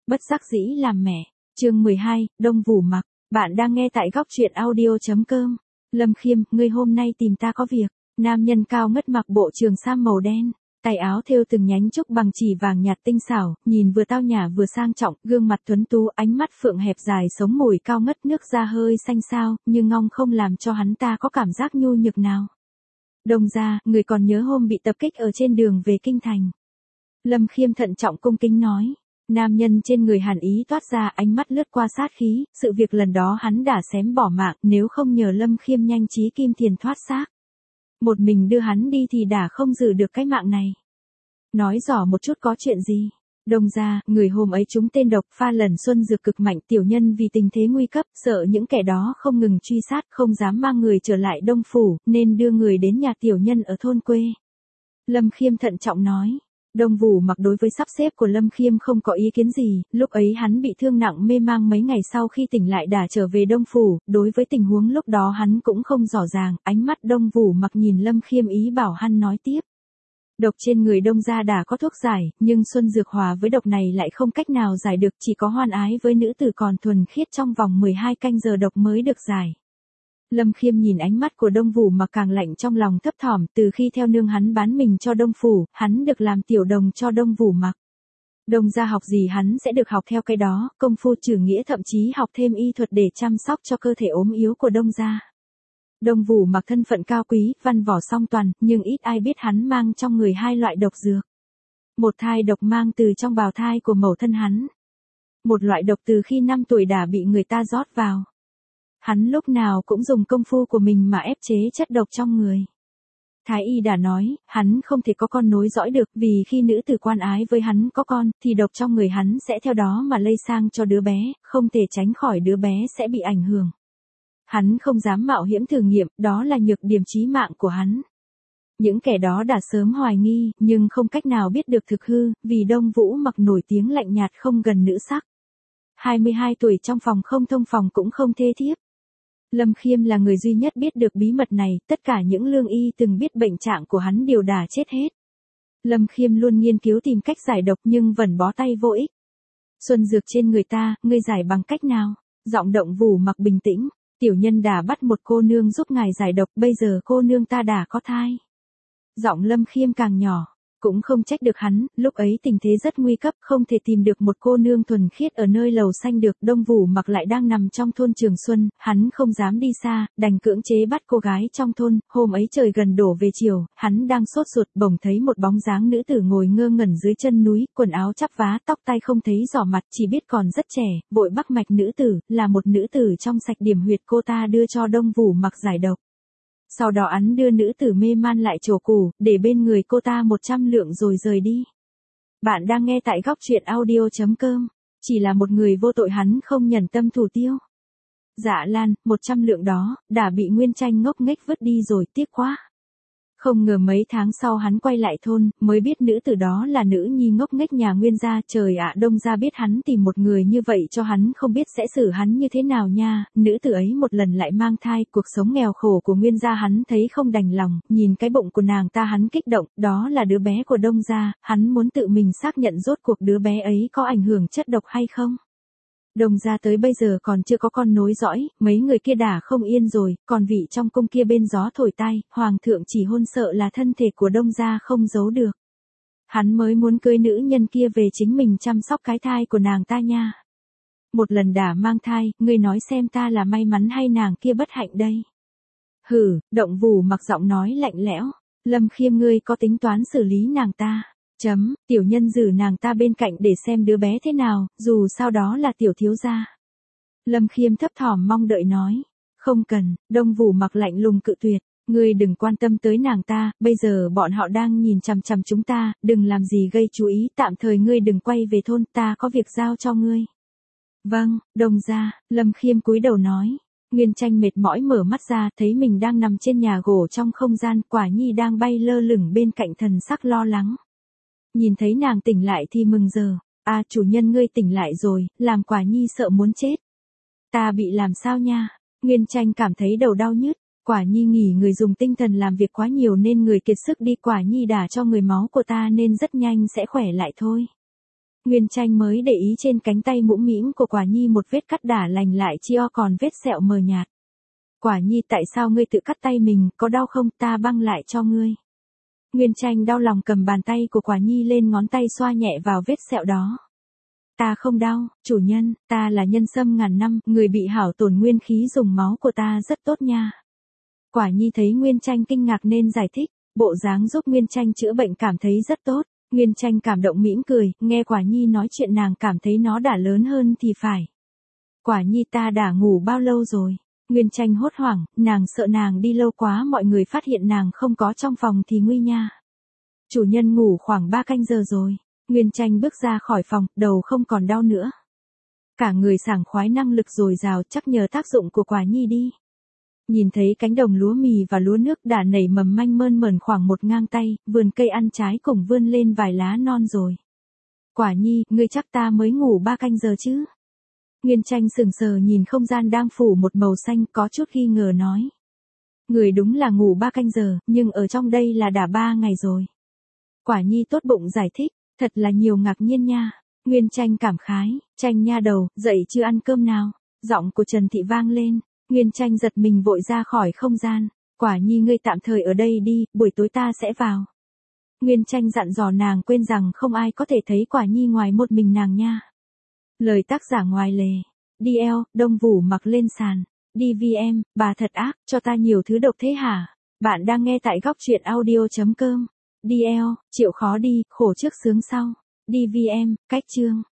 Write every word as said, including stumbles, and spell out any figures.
Bất đắc dĩ làm mẹ. Chương mười hai, Đông Vũ Mặc. Bạn đang nghe tại góc truyện audio chấm com. Lâm Khiêm, ngươi hôm nay tìm ta có việc. Nam nhân cao ngất mặc bộ trường sam màu đen, tay áo thêu từng nhánh trúc bằng chỉ vàng nhạt tinh xảo, nhìn vừa tao nhã vừa sang trọng, gương mặt tuấn tú, ánh mắt phượng hẹp dài sống mùi cao ngất, nước da hơi xanh xao, nhưng ngong không làm cho hắn ta có cảm giác nhu nhược nào. Đông gia, người còn nhớ hôm bị tập kích ở trên đường về kinh thành? Lâm Khiêm thận trọng cung kính nói. Nam nhân trên người hàn ý toát ra, ánh mắt lướt qua sát khí, sự việc lần đó hắn đã xém bỏ mạng, nếu không nhờ Lâm Khiêm nhanh trí kim tiền thoát xác. Một mình đưa hắn đi thì đã không giữ được cái mạng này. Nói rõ một chút có chuyện gì? Đông gia, người hôm ấy trúng tên độc, pha lần xuân dược cực mạnh, tiểu nhân vì tình thế nguy cấp, sợ những kẻ đó không ngừng truy sát, không dám mang người trở lại Đông Phủ, nên đưa người đến nhà tiểu nhân ở thôn quê. Lâm Khiêm thận trọng nói. Đông Vũ Mặc đối với sắp xếp của Lâm Khiêm không có ý kiến gì, lúc ấy hắn bị thương nặng mê mang mấy ngày sau khi tỉnh lại đã trở về Đông Phủ, đối với tình huống lúc đó hắn cũng không rõ ràng, ánh mắt Đông Vũ Mặc nhìn Lâm Khiêm ý bảo hắn nói tiếp. Độc trên người Đông gia đã có thuốc giải, nhưng xuân dược hòa với độc này lại không cách nào giải được, chỉ có hoan ái với nữ tử còn thuần khiết trong vòng mười hai canh giờ độc mới được giải. Lâm Khiêm nhìn ánh mắt của Đông Vũ Mặc càng lạnh trong lòng thấp thỏm, từ khi theo nương hắn bán mình cho Đông Phủ, hắn được làm tiểu đồng cho Đông Vũ Mặc. Đông gia học gì hắn sẽ được học theo cái đó, công phu trừ nghĩa, thậm chí học thêm y thuật để chăm sóc cho cơ thể ốm yếu của Đông gia. Đông Vũ Mặc thân phận cao quý, văn võ song toàn, nhưng ít ai biết hắn mang trong người hai loại độc dược. Một thai độc mang từ trong bào thai của mẫu thân hắn. Một loại độc từ khi năm tuổi đã bị người ta rót vào. Hắn lúc nào cũng dùng công phu của mình mà ép chế chất độc trong người. Thái y đã nói, hắn không thể có con nối dõi được, vì khi nữ tử quan ái với hắn có con, thì độc trong người hắn sẽ theo đó mà lây sang cho đứa bé, không thể tránh khỏi đứa bé sẽ bị ảnh hưởng. Hắn không dám mạo hiểm thử nghiệm, đó là nhược điểm chí mạng của hắn. Những kẻ đó đã sớm hoài nghi, nhưng không cách nào biết được thực hư, vì Đông Vũ Mặc nổi tiếng lạnh nhạt không gần nữ sắc. hai mươi hai tuổi trong phòng không thông phòng cũng không thê thiếp. Lâm Khiêm là người duy nhất biết được bí mật này, tất cả những lương y từng biết bệnh trạng của hắn đều đã chết hết. Lâm Khiêm luôn nghiên cứu tìm cách giải độc nhưng vẫn bó tay vô ích. Xuân dược trên người ta, ngươi giải bằng cách nào? Giọng Đông Vũ Mặc bình tĩnh, tiểu nhân đã bắt một cô nương giúp ngài giải độc, bây giờ cô nương ta đã có thai. Giọng Lâm Khiêm càng nhỏ. Cũng không trách được hắn, lúc ấy tình thế rất nguy cấp, không thể tìm được một cô nương thuần khiết ở nơi lầu xanh được. Đông Vũ Mặc lại đang nằm trong thôn Trường Xuân, hắn không dám đi xa, đành cưỡng chế bắt cô gái trong thôn. Hôm ấy trời gần đổ về chiều, hắn đang sốt ruột, bỗng thấy một bóng dáng nữ tử ngồi ngơ ngẩn dưới chân núi, quần áo chắp vá, tóc tai không thấy rõ mặt, chỉ biết còn rất trẻ, vội bắt mạch nữ tử, là một nữ tử trong sạch điểm huyệt cô ta đưa cho Đông Vũ Mặc giải độc. Sau đó hắn đưa nữ tử mê man lại chỗ cũ, để bên người cô ta một trăm lượng rồi rời đi. Bạn đang nghe tại góc truyện audio chấm com. Chỉ là một người vô tội hắn không nhẫn tâm thủ tiêu. Dạ Lan, một trăm lượng đó, đã bị Nguyên Tranh ngốc nghếch vứt đi rồi, tiếc quá. Không ngờ mấy tháng sau hắn quay lại thôn, mới biết nữ tử đó là nữ nhi ngốc nghếch nhà Nguyên gia. Trời ạ, Đông gia biết hắn tìm một người như vậy cho hắn không biết sẽ xử hắn như thế nào nha. Nữ tử ấy một lần lại mang thai, cuộc sống nghèo khổ của Nguyên gia hắn thấy không đành lòng, nhìn cái bụng của nàng ta hắn kích động, đó là đứa bé của Đông gia, hắn muốn tự mình xác nhận rốt cuộc đứa bé ấy có ảnh hưởng chất độc hay không. Đông gia tới bây giờ còn chưa có con nối dõi, mấy người kia đã không yên rồi, còn vị trong cung kia bên gió thổi tai, hoàng thượng chỉ hôn sợ là thân thể của Đông gia không giấu được. Hắn mới muốn cưới nữ nhân kia về chính mình chăm sóc cái thai của nàng ta nha. Một lần đã mang thai, ngươi nói xem ta là may mắn hay nàng kia bất hạnh đây. Hừ, Đông Vũ Mặc giọng nói lạnh lẽo, Lâm Khiêm ngươi có tính toán xử lý nàng ta. Chấm, tiểu nhân giữ nàng ta bên cạnh để xem đứa bé thế nào, dù sao đó là tiểu thiếu gia. Lâm Khiêm thấp thỏm mong đợi nói. Không cần, Đông Vũ Mặc lạnh lùng cự tuyệt. Ngươi đừng quan tâm tới nàng ta, bây giờ bọn họ đang nhìn chằm chằm chúng ta, đừng làm gì gây chú ý, tạm thời ngươi đừng quay về thôn, ta có việc giao cho ngươi. Vâng, Đông gia, Lâm Khiêm cúi đầu nói. Nguyên Tranh mệt mỏi mở mắt ra, thấy mình đang nằm trên nhà gỗ trong không gian, Quả Nhi đang bay lơ lửng bên cạnh thần sắc lo lắng. Nhìn thấy nàng tỉnh lại thì mừng giờ, à chủ nhân ngươi tỉnh lại rồi, làm Quả Nhi sợ muốn chết. Ta bị làm sao nha? Nguyên Tranh cảm thấy đầu đau nhức, Quả Nhi nghỉ người dùng tinh thần làm việc quá nhiều nên người kiệt sức đi, Quả Nhi đả cho người máu của ta nên rất nhanh sẽ khỏe lại thôi. Nguyên Tranh mới để ý trên cánh tay mũm mĩm của Quả Nhi một vết cắt đả lành lại chio còn vết sẹo mờ nhạt. Quả Nhi tại sao ngươi tự cắt tay mình, có đau không, ta băng lại cho ngươi. Nguyên Tranh đau lòng cầm bàn tay của Quả Nhi lên ngón tay xoa nhẹ vào vết sẹo đó. Ta không đau, chủ nhân, ta là nhân sâm ngàn năm, người bị hảo tổn nguyên khí dùng máu của ta rất tốt nha. Quả Nhi thấy Nguyên Tranh kinh ngạc nên giải thích, bộ dáng giúp Nguyên Tranh chữa bệnh cảm thấy rất tốt. Nguyên Tranh cảm động mỉm cười, nghe Quả Nhi nói chuyện nàng cảm thấy nó đã lớn hơn thì phải. Quả Nhi ta đã ngủ bao lâu rồi? Nguyên Tranh hốt hoảng, nàng sợ nàng đi lâu quá mọi người phát hiện nàng không có trong phòng thì nguy nha. Chủ nhân ngủ khoảng ba canh giờ rồi. Nguyên Tranh bước ra khỏi phòng, đầu không còn đau nữa. Cả người sảng khoái năng lực dồi dào chắc nhờ tác dụng của Quả Nhi đi. Nhìn thấy cánh đồng lúa mì và lúa nước đã nảy mầm manh mơn mởn khoảng một ngang tay, vườn cây ăn trái cùng vươn lên vài lá non rồi. Quả Nhi, ngươi chắc ta mới ngủ ba canh giờ chứ? Nguyên Tranh sừng sờ nhìn không gian đang phủ một màu xanh có chút nghi ngờ nói. Người đúng là ngủ ba canh giờ, nhưng ở trong đây là đã ba ngày rồi. Quả Nhi tốt bụng giải thích, thật là nhiều ngạc nhiên nha. Nguyên Tranh cảm khái, Tranh nha đầu, dậy chưa ăn cơm nào? Giọng của Trần Thị vang lên. Nguyên Tranh giật mình vội ra khỏi không gian. Quả Nhi ngươi tạm thời ở đây đi, buổi tối ta sẽ vào. Nguyên Tranh dặn dò nàng quên rằng không ai có thể thấy Quả Nhi ngoài một mình nàng nha. Lời tác giả ngoài lề. đê lờ, Đông Vũ mặc lên sàn. đê vê em, bà thật ác, cho ta nhiều thứ độc thế hả? Bạn đang nghe tại góc truyện audio chấm com. đê lờ, chịu khó đi, khổ trước sướng sau. đê vê em, cách chương.